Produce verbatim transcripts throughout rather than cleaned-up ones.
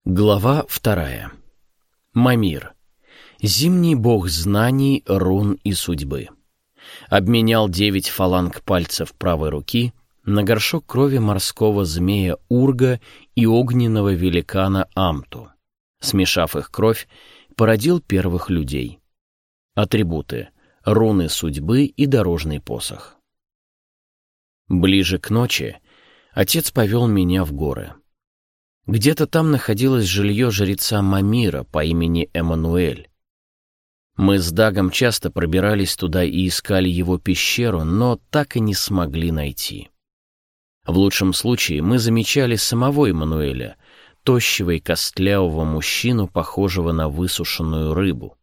Глава вторая. Мамир. Зимний бог знаний, рун и судьбы. Обменял девять фаланг пальцев правой руки на горшок крови морского змея Урга и огненного великана Амту. Смешав их кровь, породил первых людей. Атрибуты: руны судьбы и дорожный посох. Ближе к ночи отец повел меня в горы. Где-то там находилось жилье жреца Мамира по имени Эммануэль. Мы с Дагом часто пробирались туда и искали его пещеру, но так и не смогли найти. В лучшем случае мы замечали самого Эммануэля, тощего и костлявого мужчину, похожего на высушенную рыбу.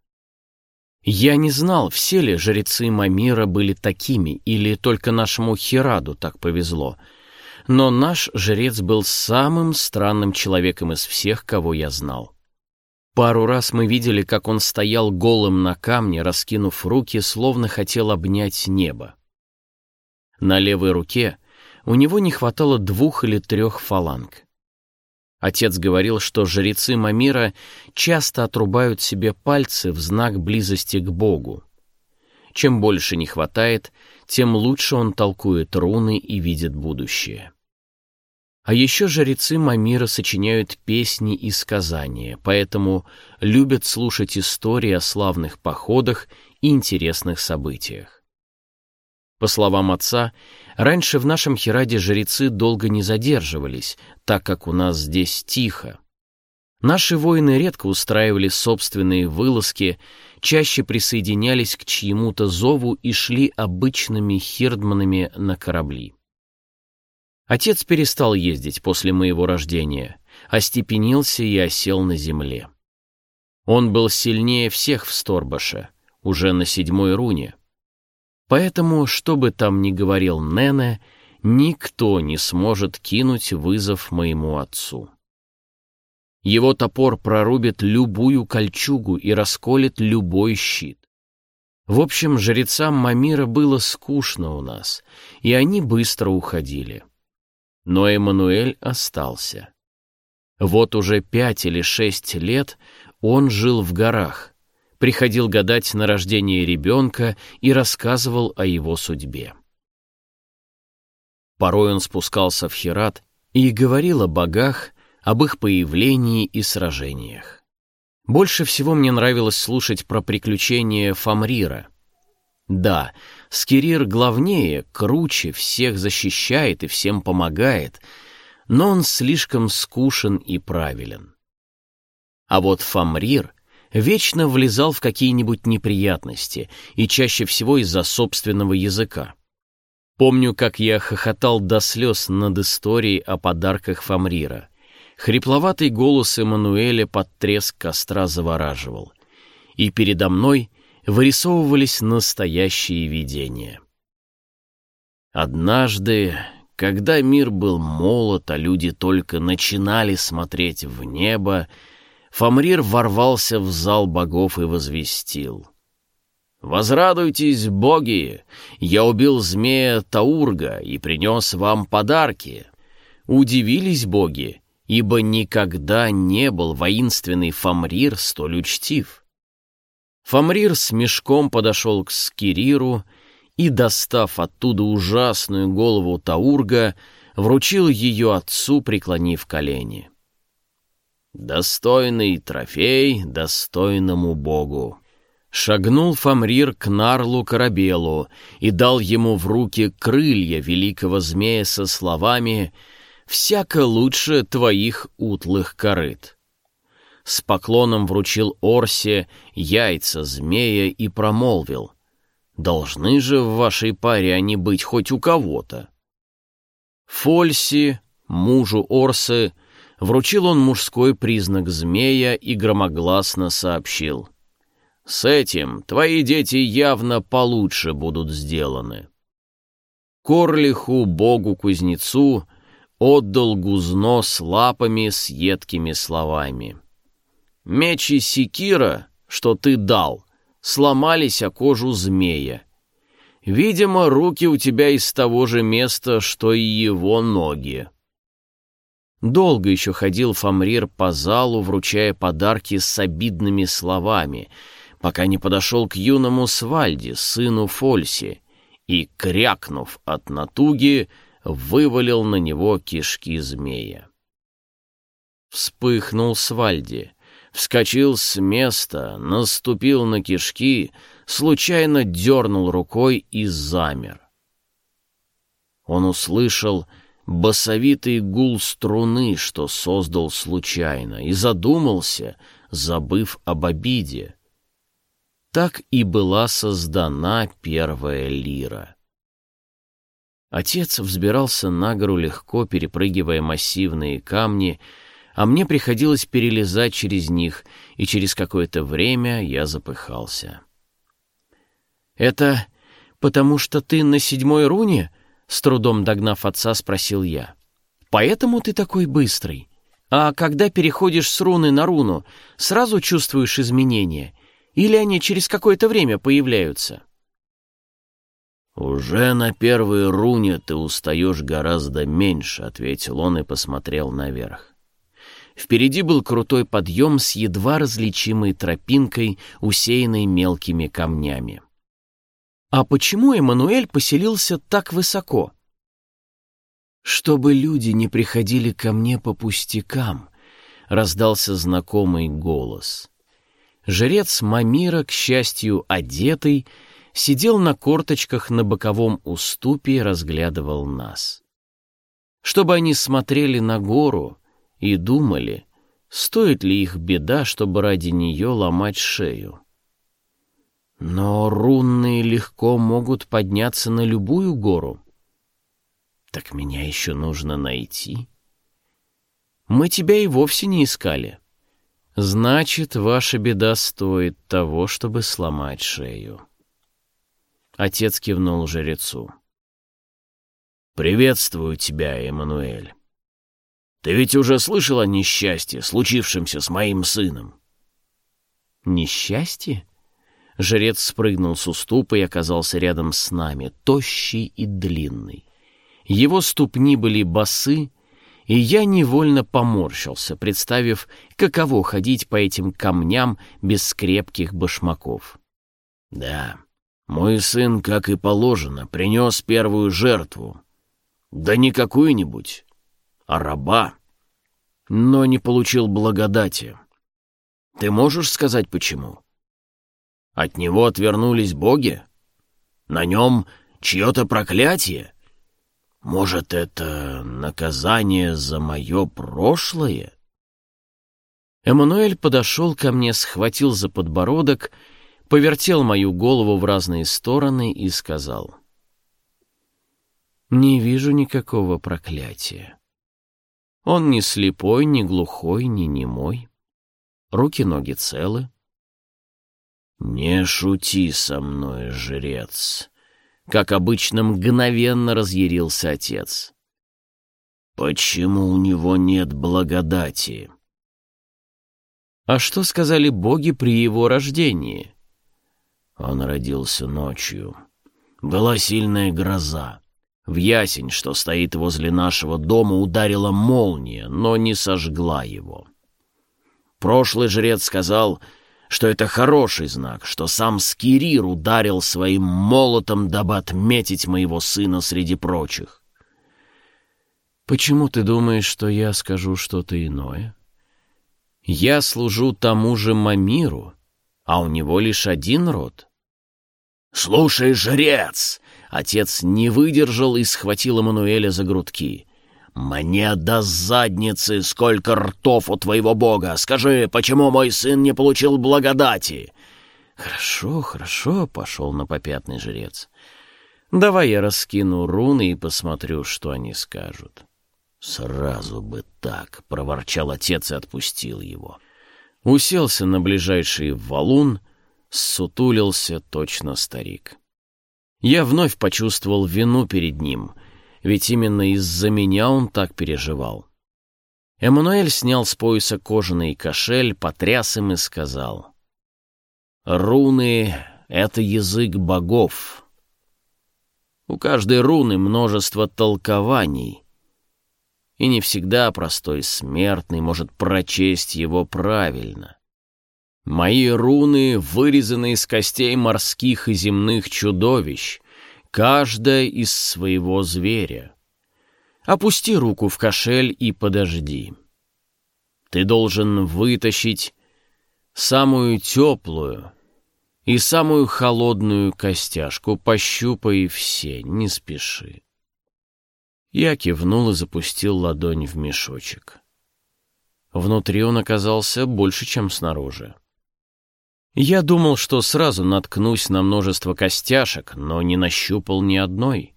Я не знал, все ли жрецы Мамира были такими, или только нашему Хираду так повезло, но наш жрец был самым странным человеком из всех, кого я знал. Пару раз мы видели, как он стоял голым на камне, раскинув руки, словно хотел обнять небо. На левой руке у него не хватало двух или трех фаланг. Отец говорил, что жрецы Мамира часто отрубают себе пальцы в знак близости к Богу. Чем больше не хватает, тем лучше он толкует руны и видит будущее. А еще жрецы Мамира сочиняют песни и сказания, поэтому любят слушать истории о славных походах и интересных событиях. По словам отца, раньше в нашем Хираде жрецы долго не задерживались, так как у нас здесь тихо. Наши воины редко устраивали собственные вылазки, чаще присоединялись к чьему-то зову и шли обычными хирдманами на корабли. Отец перестал ездить после моего рождения, остепенился и осел на земле. Он был сильнее всех в Сторбаше, уже на седьмой руне. Поэтому, что бы там ни говорил Нене, никто не сможет кинуть вызов моему отцу. Его топор прорубит любую кольчугу и расколет любой щит. В общем, жрецам Мамира было скучно у нас, и они быстро уходили. Но Эммануэль остался. Вот уже пять или шесть лет он жил в горах, приходил гадать на рождение ребенка и рассказывал о его судьбе. Порой он спускался в Хират и говорил о богах, об их появлении и сражениях. Больше всего мне нравилось слушать про приключения Фамрира. Да, Скирир главнее, круче, всех защищает и всем помогает, но он слишком скучен и правилен. А вот Фамрир вечно влезал в какие-нибудь неприятности, и чаще всего из-за собственного языка. Помню, как я хохотал до слез над историей о подарках Фамрира. Хрипловатый голос Эммануэля под треск костра завораживал. И передо мной вырисовывались настоящие видения. Однажды, когда мир был молод, а люди только начинали смотреть в небо, Фамрир ворвался в зал богов и возвестил: «Возрадуйтесь, боги! Я убил змея Таурга и принес вам подарки». Удивились боги, ибо никогда не был воинственный Фамрир столь учтив. Фамрир с мешком подошел к Скириру и, достав оттуда ужасную голову Таурга, вручил ее отцу, преклонив колени. «Достойный трофей достойному богу». Шагнул Фамрир к Нарлу Корабелу и дал ему в руки крылья великого змея со словами: «Всяко лучше твоих утлых корыт». С поклоном вручил Орсе яйца змея и промолвил: «Должны же в вашей паре они быть хоть у кого-то». Фольси, мужу Орсы, вручил он мужской признак змея и громогласно сообщил: «С этим твои дети явно получше будут сделаны». Корлиху, богу-кузнецу, отдал гузно с лапами с едкими словами: «Меч и секира, что ты дал, сломались о кожу змея. Видимо, руки у тебя из того же места, что и его ноги». Долго еще ходил Фамрир по залу, вручая подарки с обидными словами, пока не подошел к юному Свальде, сыну Фольси, и, крякнув от натуги, вывалил на него кишки змея. Вспыхнул Свальди, вскочил с места, наступил на кишки, случайно дернул рукой и замер. Он услышал басовитый гул струны, что создал случайно, и задумался, забыв об обиде. Так и была создана первая лира. Отец взбирался на гору легко, перепрыгивая массивные камни, а мне приходилось перелезать через них, и через какое-то время я запыхался. «Это потому что ты на седьмой руне?» — с трудом догнав отца, спросил я. «Поэтому ты такой быстрый? А когда переходишь с руны на руну, сразу чувствуешь изменения? Или они через какое-то время появляются?» «Уже на первой руне ты устаешь гораздо меньше», — ответил он и посмотрел наверх. Впереди был крутой подъем с едва различимой тропинкой, усеянной мелкими камнями. «А почему Эммануэль поселился так высоко?» «Чтобы люди не приходили ко мне по пустякам», — раздался знакомый голос. Жрец Мамира, к счастью, одетый, сидел на корточках на боковом уступе и разглядывал нас. Чтобы они смотрели на гору и думали, стоит ли их беда, чтобы ради нее ломать шею. Но рунные легко могут подняться на любую гору. Так меня еще нужно найти. Мы тебя и вовсе не искали. Значит, ваша беда стоит того, чтобы сломать шею. Отец кивнул жрецу. «Приветствую тебя, Эммануэль. Ты ведь уже слышал о несчастье, случившемся с моим сыном?» «Несчастье?» Жрец спрыгнул с уступа и оказался рядом с нами, тощий и длинный. Его ступни были босы, и я невольно поморщился, представив, каково ходить по этим камням без крепких башмаков. «Да, мой сын, как и положено, принес первую жертву. Да не какую-нибудь, а раба, но не получил благодати. Ты можешь сказать, почему? От него отвернулись боги? На нем чье-то проклятие? Может, это наказание за мое прошлое?» Эммануэль подошел ко мне, схватил за подбородок, повертел мою голову в разные стороны и сказал: «Не вижу никакого проклятия. Он не слепой, не глухой, не немой. Руки-ноги целы». «Не шути со мной, жрец», — как обычно мгновенно разъярился отец. «Почему у него нет благодати?» «А что сказали боги при его рождении?» Он родился ночью. Была сильная гроза. В ясень, что стоит возле нашего дома, ударила молния, но не сожгла его. Прошлый жрец сказал, что это хороший знак, что сам Скирир ударил своим молотом, дабы отметить моего сына среди прочих. «Почему ты думаешь, что я скажу что-то иное? Я служу тому же Мамиру, а у него лишь один род». «Слушай, жрец!» Отец не выдержал и схватил Эммануэля за грудки. «Мне до задницы сколько ртов у твоего бога! Скажи, почему мой сын не получил благодати?» «Хорошо, хорошо», — пошел на попятный жрец. «Давай я раскину руны и посмотрю, что они скажут». «Сразу бы так», — проворчал отец и отпустил его. Уселся на ближайший валун, ссутулился точно старик. Я вновь почувствовал вину перед ним, ведь именно из-за меня он так переживал. Эммануэль снял с пояса кожаный кошель, потряс им и сказал: «Руны — это язык богов. У каждой руны множество толкований, и не всегда простой смертный может прочесть его правильно. Мои руны вырезаны из костей морских и земных чудовищ, каждая из своего зверя. Опусти руку в кошель и подожди. Ты должен вытащить самую теплую и самую холодную костяшку, пощупай все, не спеши. Я кивнул и запустил ладонь в мешочек. Внутри он оказался больше, чем снаружи. Я думал, что сразу наткнусь на множество костяшек, но не нащупал ни одной.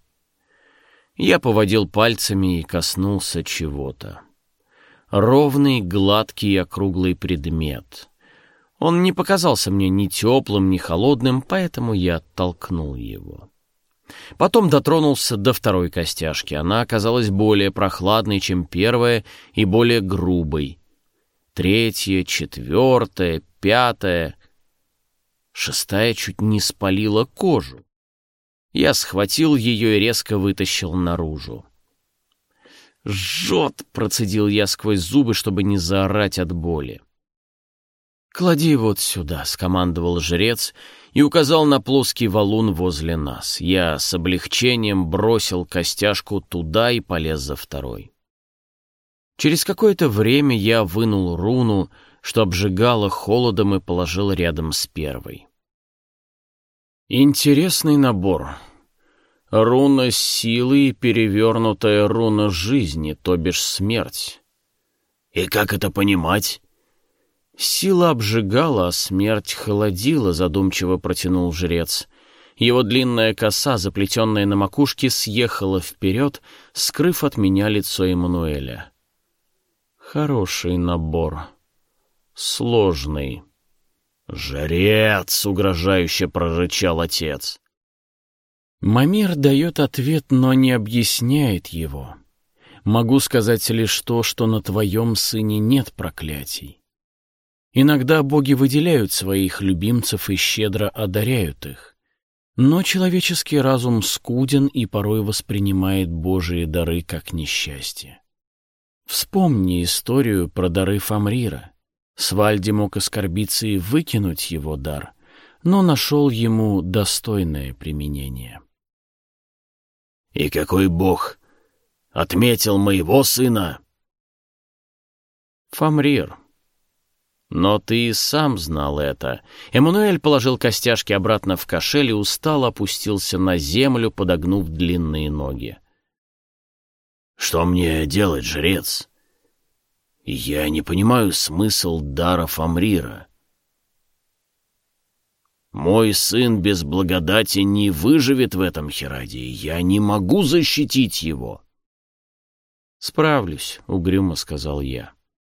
Я поводил пальцами и коснулся чего-то. Ровный, гладкий, округлый предмет. Он не показался мне ни теплым, ни холодным, поэтому я оттолкнул его. Потом дотронулся до второй костяшки. Она оказалась более прохладной, чем первая, и более грубой. Третья, четвертая, пятая... Шестая чуть не спалила кожу. Я схватил ее и резко вытащил наружу. «Жжет!» — процедил я сквозь зубы, чтобы не заорать от боли. «Клади вот сюда», — скомандовал жрец и указал на плоский валун возле нас. Я с облегчением бросил костяшку туда и полез за второй. Через какое-то время я вынул руну, что обжигало холодом, и положил рядом с первой. Интересный набор. Руна силы и перевернутая руна жизни, то бишь смерть. И как это понимать? Сила обжигала, а смерть холодила, задумчиво протянул жрец. Его длинная коса, заплетенная на макушке, съехала вперед, скрыв от меня лицо Эммануэля. Хороший набор. Сложный. «Жрец!» — угрожающе прорычал отец. Мамир дает ответ, но не объясняет его. Могу сказать лишь то, что на твоем сыне нет проклятий. Иногда боги выделяют своих любимцев и щедро одаряют их. Но человеческий разум скуден и порой воспринимает божьи дары как несчастье. Вспомни историю про дары Фамрира. Свальди мог оскорбиться и выкинуть его дар, но нашел ему достойное применение. «И какой бог отметил моего сына?» «Фамрир. Но ты и сам знал это». Эммануэль положил костяшки обратно в кошель и устало опустился на землю, подогнув длинные ноги. «Что мне делать, жрец? Я не понимаю смысл дара Фамрира. Мой сын без благодати не выживет в этом Хираде, и я не могу защитить его». «Справлюсь», — угрюмо сказал я.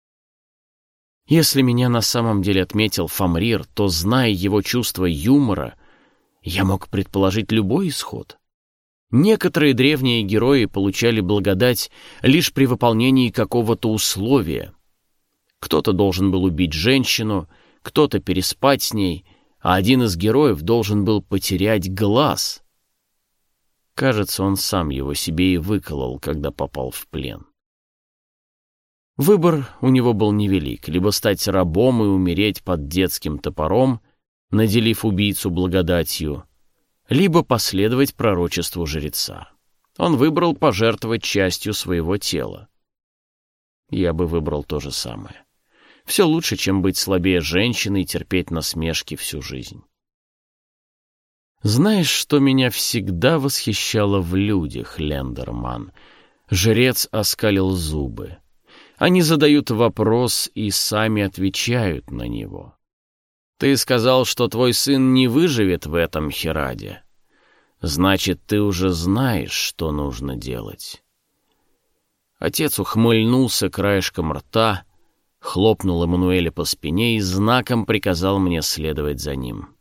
Если меня на самом деле отметил Фамрир, то, зная его чувство юмора, я мог предположить любой исход. Некоторые древние герои получали благодать лишь при выполнении какого-то условия. Кто-то должен был убить женщину, кто-то переспать с ней, а один из героев должен был потерять глаз. Кажется, он сам его себе и выколол, когда попал в плен. Выбор у него был невелик: либо стать рабом и умереть под детским топором, наделив убийцу благодатью, либо последовать пророчеству жреца. Он выбрал пожертвовать частью своего тела. Я бы выбрал то же самое. Все лучше, чем быть слабее женщины и терпеть насмешки всю жизнь. Знаешь, что меня всегда восхищало в людях, Лендерман? Жрец оскалил зубы. Они задают вопрос и сами отвечают на него. Ты сказал, что твой сын не выживет в этом Хираде. Значит, ты уже знаешь, что нужно делать. Отец ухмыльнулся краешком рта, хлопнул Эммануэля по спине и знаком приказал мне следовать за ним.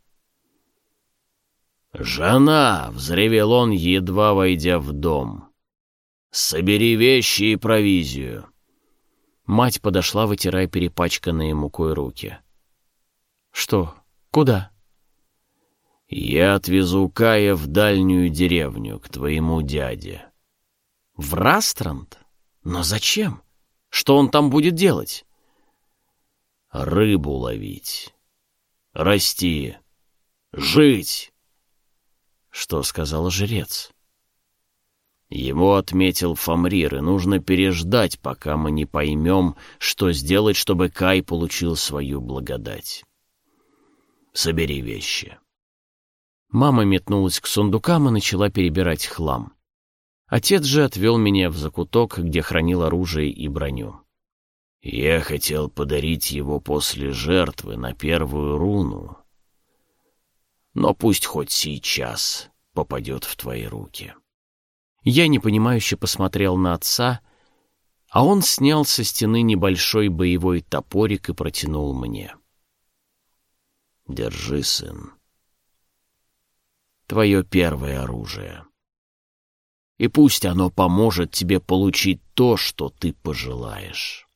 «Жена!» — взревел он, едва войдя в дом. «Собери вещи и провизию!» Мать подошла, вытирая перепачканные мукой руки. «Что? Куда?» «Я отвезу Кая в дальнюю деревню, к твоему дяде». «В Растранд?» Но зачем? Что он там будет делать? Рыбу ловить, расти, жить. Что сказал жрец? Ему отметил Фамрир, и нужно переждать, пока мы не поймем, что сделать, чтобы Кай получил свою благодать. Собери вещи. Мама метнулась к сундукам и начала перебирать хлам. Отец же отвел меня в закуток, где хранил оружие и броню. Я хотел подарить его после жертвы на первую руну, но пусть хоть сейчас попадет в твои руки. Я непонимающе посмотрел на отца, а он снял со стены небольшой боевой топорик и протянул мне. Держи, сын. Твое первое оружие. И пусть оно поможет тебе получить то, что ты пожелаешь.